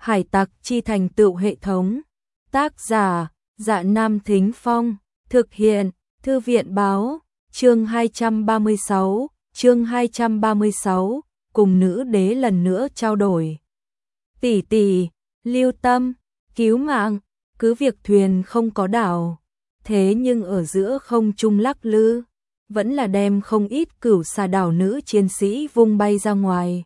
Hải tặc chi thành tựu hệ thống. Tác giả, Dạ Nam Thính Phong. Thực hiện, Thư viện Báo. Chương 236, cùng nữ đế lần nữa trao đổi. Tỷ tỷ, lưu tâm, cứu mạng, cứ việc thuyền không có đảo. Thế nhưng ở giữa không trung lắc lư, vẫn là đem không ít cửu xà đảo nữ chiến sĩ vung bay ra ngoài.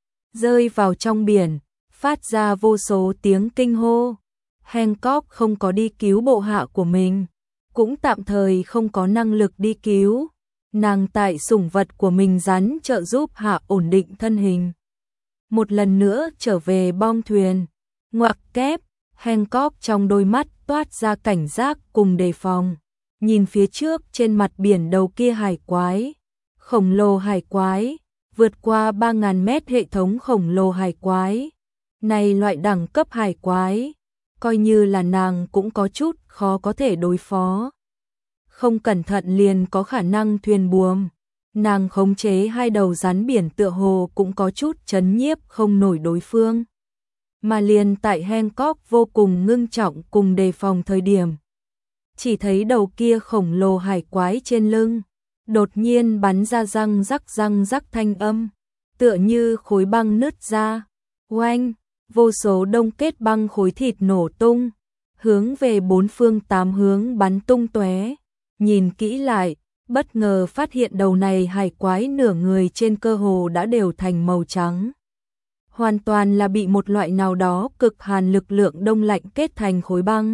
Rơi vào trong biển, phát ra vô số tiếng kinh hô. Hancock không có đi cứu bộ hạ của mình, cũng tạm thời không có năng lực đi cứu. Nàng tại sủng vật của mình rắn trợ giúp hạ ổn định thân hình. Một lần nữa trở về bong thuyền, ngoặc kép, Hancock trong đôi mắt toát ra cảnh giác cùng đề phòng. Nhìn phía trước trên mặt biển đầu kia hải quái, khổng lồ hải quái, vượt qua 3.000 mét hệ thống khổng lồ hải quái. Này loại đẳng cấp hải quái, coi như là nàng cũng có chút khó có thể đối phó. Không cẩn thận liền có khả năng thuyền buồm. Nàng khống chế hai đầu rắn biển tựa hồ cũng có chút chấn nhiếp không nổi đối phương. Mà liền tại Hancock vô cùng ngưng trọng cùng đề phòng thời điểm, chỉ thấy đầu kia khổng lồ hải quái trên lưng đột nhiên bắn ra răng rắc thanh âm, tựa như khối băng nứt ra. Oanh, vô số đông kết băng khối thịt nổ tung, hướng về bốn phương tám hướng bắn tung tóe. Nhìn kỹ lại, bất ngờ phát hiện đầu này hải quái nửa người trên cơ hồ đã đều thành màu trắng. Hoàn toàn là bị một loại nào đó cực hàn lực lượng đông lạnh kết thành khối băng.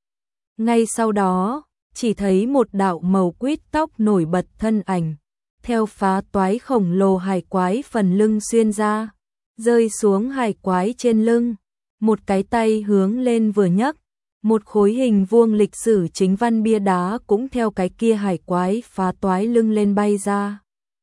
Ngay sau đó, chỉ thấy một đạo màu quýt tóc nổi bật thân ảnh, theo phá toái khổng lồ hải quái phần lưng xuyên ra, rơi xuống hải quái trên lưng, một cái tay hướng lên vừa nhấc, một khối hình vuông lịch sử chính văn bia đá cũng theo cái kia hải quái phá toái lưng lên bay ra.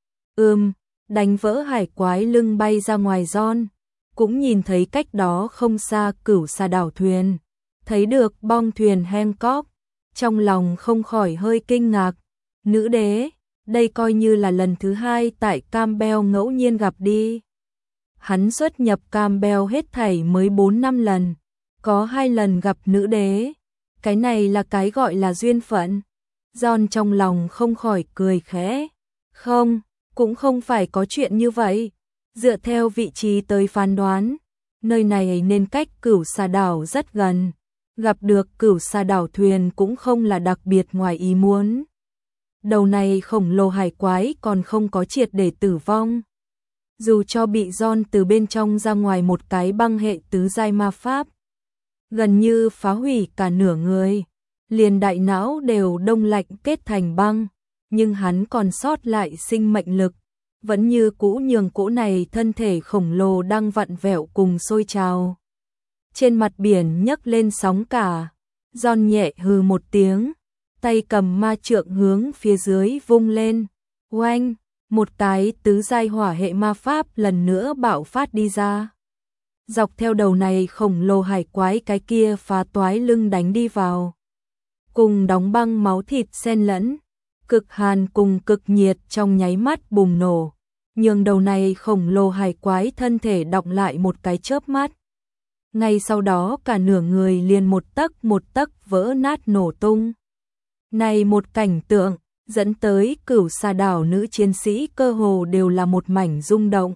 Đánh vỡ hải quái lưng bay ra ngoài John, cũng nhìn thấy cách đó không xa cửu xà đảo thuyền, thấy được bong thuyền Hancock, trong lòng không khỏi hơi kinh ngạc. Nữ đế, đây coi như là lần thứ hai tại Campbell ngẫu nhiên gặp đi. Hắn xuất nhập Campbell hết thảy mới 4-5 lần, có 2 lần gặp nữ đế, cái này là cái gọi là duyên phận. John trong lòng không khỏi cười khẽ. Không, cũng không phải có chuyện như vậy. Dựa theo vị trí tới phán đoán, nơi này nên cách cửu xà đảo rất gần. Gặp được cửu xà đảo thuyền cũng không là đặc biệt ngoài ý muốn. Đầu này khổng lồ hải quái còn không có triệt để tử vong. Dù cho bị John từ bên trong ra ngoài một cái băng hệ tứ giai ma pháp, gần như phá hủy cả nửa người, liền đại não đều đông lạnh kết thành băng, nhưng hắn còn sót lại sinh mệnh lực, vẫn như cũ nhường cỗ này thân thể khổng lồ đang vặn vẹo cùng sôi trào. Trên mặt biển nhấc lên sóng cả, John nhẹ hừ một tiếng, tay cầm ma trượng hướng phía dưới vung lên. Oanh, một cái tứ giai hỏa hệ ma pháp lần nữa bạo phát đi ra. Dọc theo đầu này khổng lồ hải quái cái kia phá toái lưng đánh đi vào. Cùng đóng băng máu thịt xen lẫn, cực hàn cùng cực nhiệt trong nháy mắt bùng nổ, nhường đầu này khổng lồ hải quái thân thể đọng lại một cái chớp mắt. Ngay sau đó cả nửa người liền một tấc vỡ nát nổ tung. Này một cảnh tượng, dẫn tới cửu xà đảo nữ chiến sĩ cơ hồ đều là một mảnh rung động.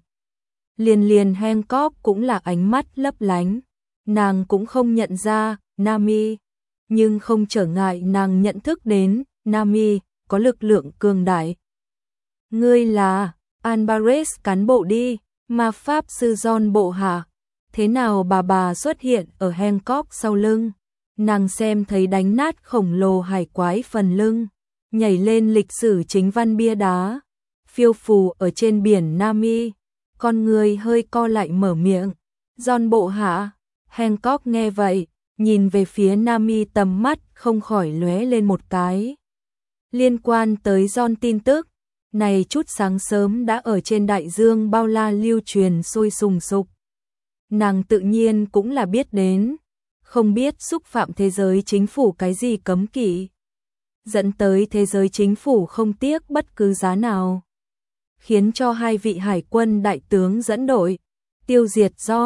Liền Hancock cũng là ánh mắt lấp lánh. Nàng cũng không nhận ra Nami, nhưng không trở ngại nàng nhận thức đến Nami có lực lượng cường đại. Ngươi là Alvarez cán bộ đi, ma pháp sư John bộ hạ. Thế nào bà xuất hiện ở Hancock sau lưng? Nàng xem thấy đánh nát khổng lồ hải quái phần lưng, nhảy lên lịch sử chính văn bia đá, phiêu phù ở trên biển Nami, con người hơi co lại mở miệng. John bộ hạ. Hancock nghe vậy, nhìn về phía Nami tầm mắt không khỏi lóe lên một cái. Liên quan tới John tin tức, này chút sáng sớm đã ở trên đại dương bao la lưu truyền sôi sùng sục. Nàng tự nhiên cũng là biết đến, không biết xúc phạm thế giới chính phủ cái gì cấm kỵ, dẫn tới thế giới chính phủ không tiếc bất cứ giá nào, khiến cho 2 vị hải quân đại tướng dẫn đội tiêu diệt John.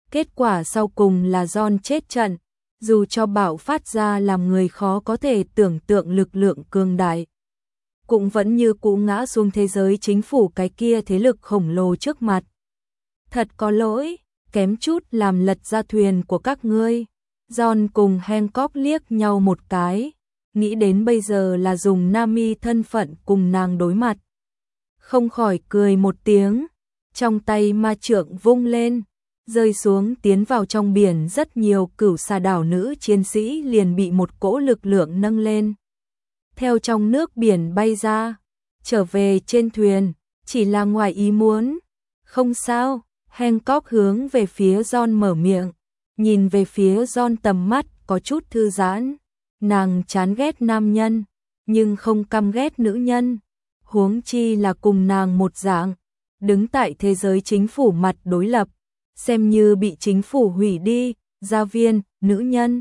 Kết quả sau cùng là John chết trận, dù cho bạo phát ra làm người khó có thể tưởng tượng lực lượng cường đại. Cũng vẫn như cũ ngã xuống thế giới chính phủ cái kia thế lực khổng lồ trước mặt. Thật có lỗi, kém chút làm lật ra thuyền của các ngươi. John cùng Hancock liếc nhau một cái, nghĩ đến bây giờ là dùng Nami thân phận cùng nàng đối mặt. Không khỏi cười một tiếng, trong tay ma trượng vung lên, rơi xuống tiến vào trong biển, rất nhiều cửu xà đảo nữ chiến sĩ liền bị một cỗ lực lượng nâng lên. Theo trong nước biển bay ra, trở về trên thuyền, chỉ là ngoài ý muốn. Không sao, Hancock hướng về phía John mở miệng, nhìn về phía John tầm mắt có chút thư giãn. Nàng chán ghét nam nhân, nhưng không căm ghét nữ nhân. Huống chi là cùng nàng một dạng, đứng tại thế giới chính phủ mặt đối lập, xem như bị chính phủ hủy đi, gia viên, nữ nhân.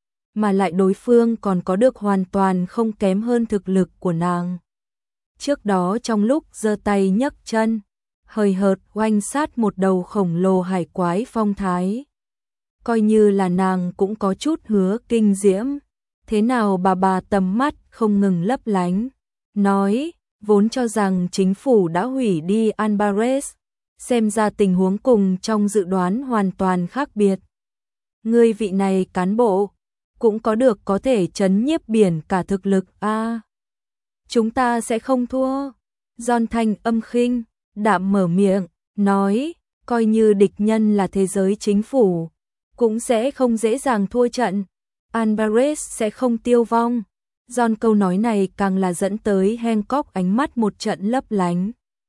Mà lại đối phương còn có được hoàn toàn không kém hơn thực lực của nàng. Trước đó trong lúc giơ tay nhấc chân, hời hợt oanh sát một đầu khổng lồ hải quái phong thái. Coi như là nàng cũng có chút hứa kinh diễm. Thế nào bà tầm mắt không ngừng lấp lánh, nói, vốn cho rằng chính phủ đã hủy đi Alvarez, xem ra tình huống cùng trong dự đoán hoàn toàn khác biệt. Ngươi vị này cán bộ, cũng có được có thể trấn nhiếp biển cả thực lực a. Chúng ta sẽ không thua. John thanh âm khinh, đạm mở miệng, nói, coi như địch nhân là thế giới chính phủ, cũng sẽ không dễ dàng thua trận. Alvarez sẽ không tiêu vong. John câu nói này càng là dẫn tới Hancock ánh mắt một trận lấp lánh.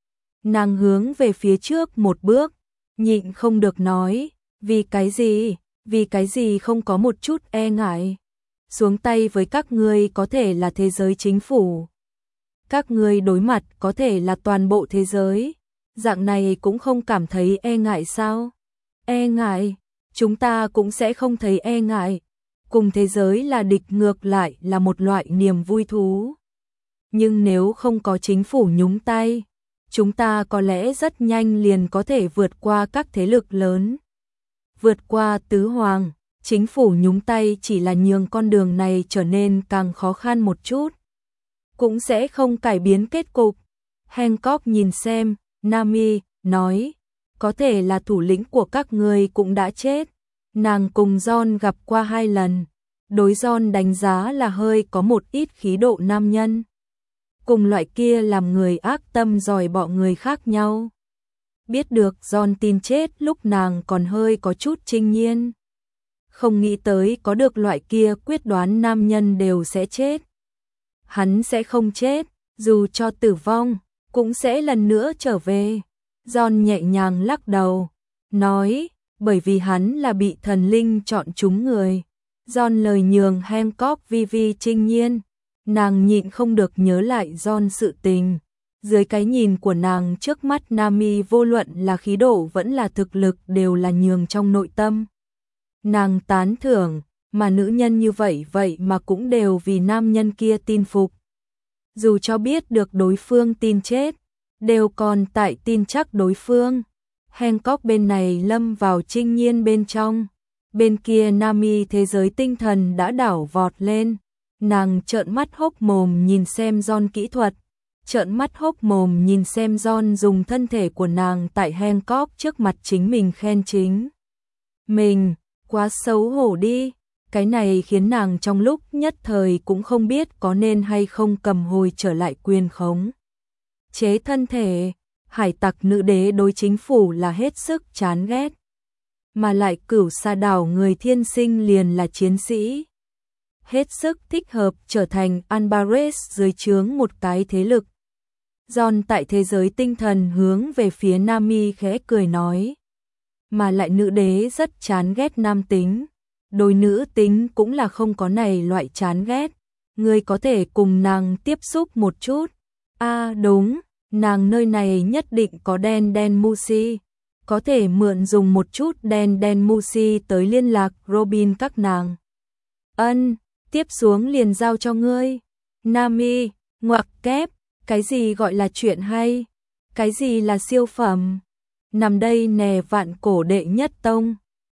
Nàng hướng về phía trước một bước, nhịn không được nói, vì cái gì không có một chút e ngại. Xuống tay với các ngươi có thể là thế giới chính phủ. Các ngươi đối mặt có thể là toàn bộ thế giới. Dạng này cũng không cảm thấy e ngại sao? E ngại, chúng ta cũng sẽ không thấy e ngại. Cùng thế giới là địch ngược lại là một loại niềm vui thú. Nhưng nếu không có chính phủ nhúng tay, chúng ta có lẽ rất nhanh liền có thể vượt qua các thế lực lớn. Vượt qua tứ hoàng, chính phủ nhúng tay chỉ là nhường con đường này trở nên càng khó khăn một chút. Cũng sẽ không cải biến kết cục. Hancock nhìn xem, Nami, nói, có thể là thủ lĩnh của các ngươi cũng đã chết. Nàng cùng John gặp qua 2 lần, đối John đánh giá là hơi có một ít khí độ nam nhân. Cùng loại kia làm người ác tâm dòi bọ người khác nhau. Biết được John tin chết lúc nàng còn hơi có chút chinh nhiên. Không nghĩ tới có được loại kia quyết đoán nam nhân đều sẽ chết. Hắn sẽ không chết, dù cho tử vong, cũng sẽ lần nữa trở về. John nhẹ nhàng lắc đầu, nói, bởi vì hắn là bị thần linh chọn chúng người. John lời nhường Hancock vi chinh nhiên, nàng nhịn không được nhớ lại John sự tình. Dưới cái nhìn của nàng trước mắt Nami vô luận là khí độ vẫn là thực lực đều là nhường trong nội tâm. Nàng tán thưởng, mà nữ nhân như vậy mà cũng đều vì nam nhân kia tin phục. Dù cho biết được đối phương tin chết, đều còn tại tin chắc đối phương. Hancock bên này lâm vào chinh nhiên bên trong, bên kia Nami thế giới tinh thần đã đảo vọt lên. Nàng trợn mắt hốc mồm nhìn xem John kỹ thuật, trợn mắt hốc mồm nhìn xem John dùng thân thể của nàng tại Hancock trước mặt chính mình khen chính mình, quá xấu hổ đi. Cái này khiến nàng trong lúc nhất thời cũng không biết có nên hay không cầm hồi trở lại quyền khống chế thân thể. Hải tặc nữ đế đối chính phủ là hết sức chán ghét, mà lại cửu sa đảo người thiên sinh liền là chiến sĩ, hết sức thích hợp trở thành Alvarez dưới trướng một cái thế lực. John tại thế giới tinh thần hướng về phía Nami khẽ cười nói, mà lại nữ đế rất chán ghét nam tính, đối nữ tính cũng là không có này loại chán ghét, ngươi có thể cùng nàng tiếp xúc một chút. Đúng, nàng nơi này nhất định có đen Musi, có thể mượn dùng một chút đen Musi tới liên lạc Robin các nàng. Tiếp xuống liền giao cho ngươi. Nami, ngoặc kép, cái gì gọi là chuyện hay? Cái gì là siêu phẩm? Nằm đây nè vạn cổ đệ nhất tông.